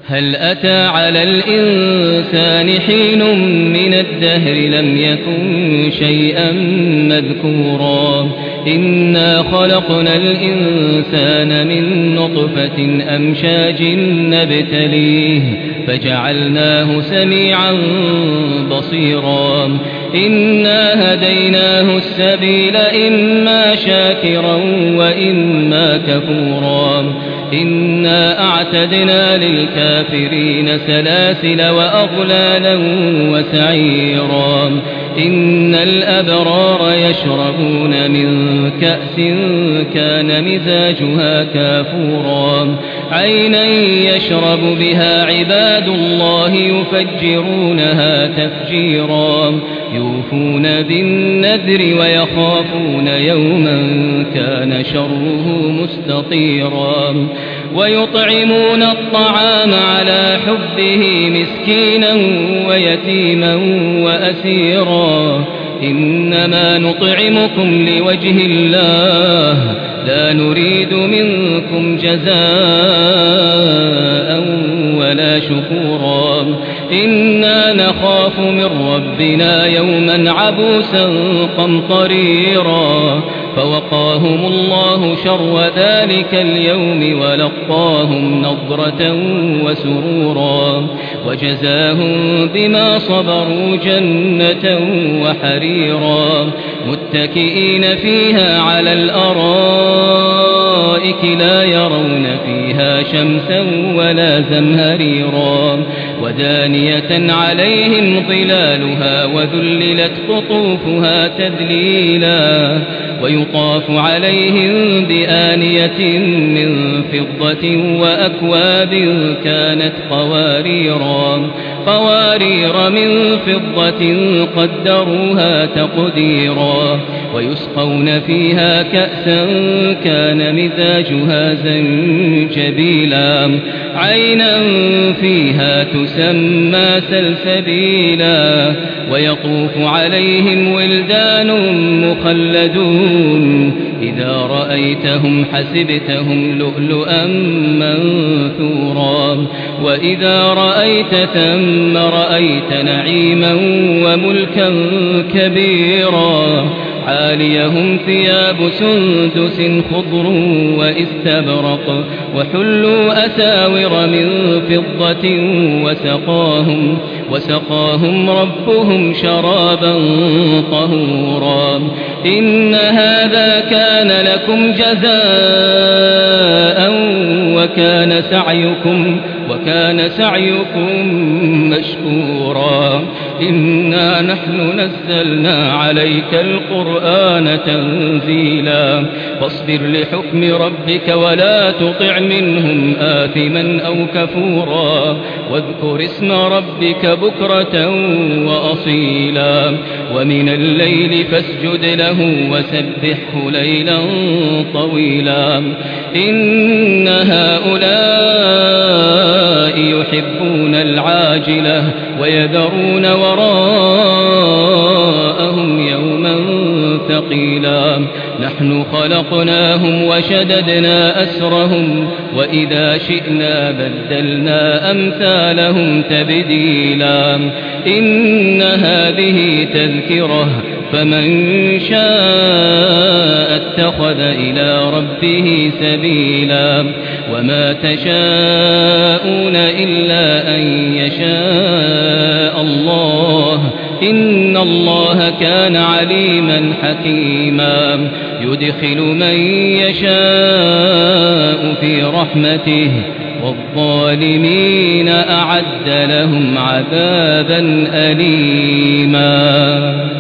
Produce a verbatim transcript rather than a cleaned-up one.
هل أتى على الإنسان حين من الدهر لم يكن شيئا مذكورا إنا خلقنا الإنسان من نطفة أمشاج نبتليه فجعلناه سميعا بصيرا إنا هديناه السبيل إما شاكرا وإما كفورا إنا أعتدنا للكافرين سلاسل وأغلالا وسعيرا إن الأبرار يشربون من كأس كان مزاجها كافورا عينا يشرب بها عباد الله يفجرونها تفجيرا يوفون بالنذر ويخافون يوما كان شره مستطيرا ويطعمون الطعام على حبه مسكينا ويتيما وأسيرا إنما نطعمكم لوجه الله لا نريد منكم جزاء ولا شكورا إنا نخاف من ربنا يوما عبوسا قمطريرا فوقاهم الله شر ذلك اليوم ولقاهم نضرة وسرورا وجزاهم بما صبروا جنة وحريرا متكئين فيها على الأرائك لا يرون فيها شمسا ولا زمهريرا ودانية عليهم ظلالها وذللت قطوفها تذليلا ويطاف عليهم بآنية من فضة وأكواب كانت قواريرا قوارير من فضة قدروها تقديرا ويسقون فيها كأسا كان مزاجها زنجبيلا عينا فيها تسمى سلسبيلا ويطوف عليهم ولدان مخلدون إذا رأيتهم حسبتهم لؤلؤا منثورا وإذا رأيت ثم رأيت نعيما وملكا كبيرا عاليهم ثياب سندس خضر واستبرق وحلوا أساور من فضة وسقاهم, وسقاهم ربهم شرابا طهورا إن هذا كان لكم جزاء وكان سعيكم وكان سعيكم مشكورا إنا نحن نزلنا عليك القرآن تنزيلا فاصبر لحكم ربك ولا تطع منهم آثما أو كفورا واذكر اسم ربك بكرة وأصيلا ومن الليل فاسجد له وسبحه ليلا طويلا إن هؤلاء يحبون العاجلة ويذرون وراءهم يوما ثقيلا نحن خلقناهم وشددنا أسرهم وإذا شئنا بدلنا أمثالهم تبديلا إن هذه تذكرة فمن شاء اتخذ إلى ربه سبيلا وما تشاءون إلا أن يشاء الله إن الله كان عليما حكيما يدخل من يشاء في رحمته والظالمين أعد لهم عذابا أليما.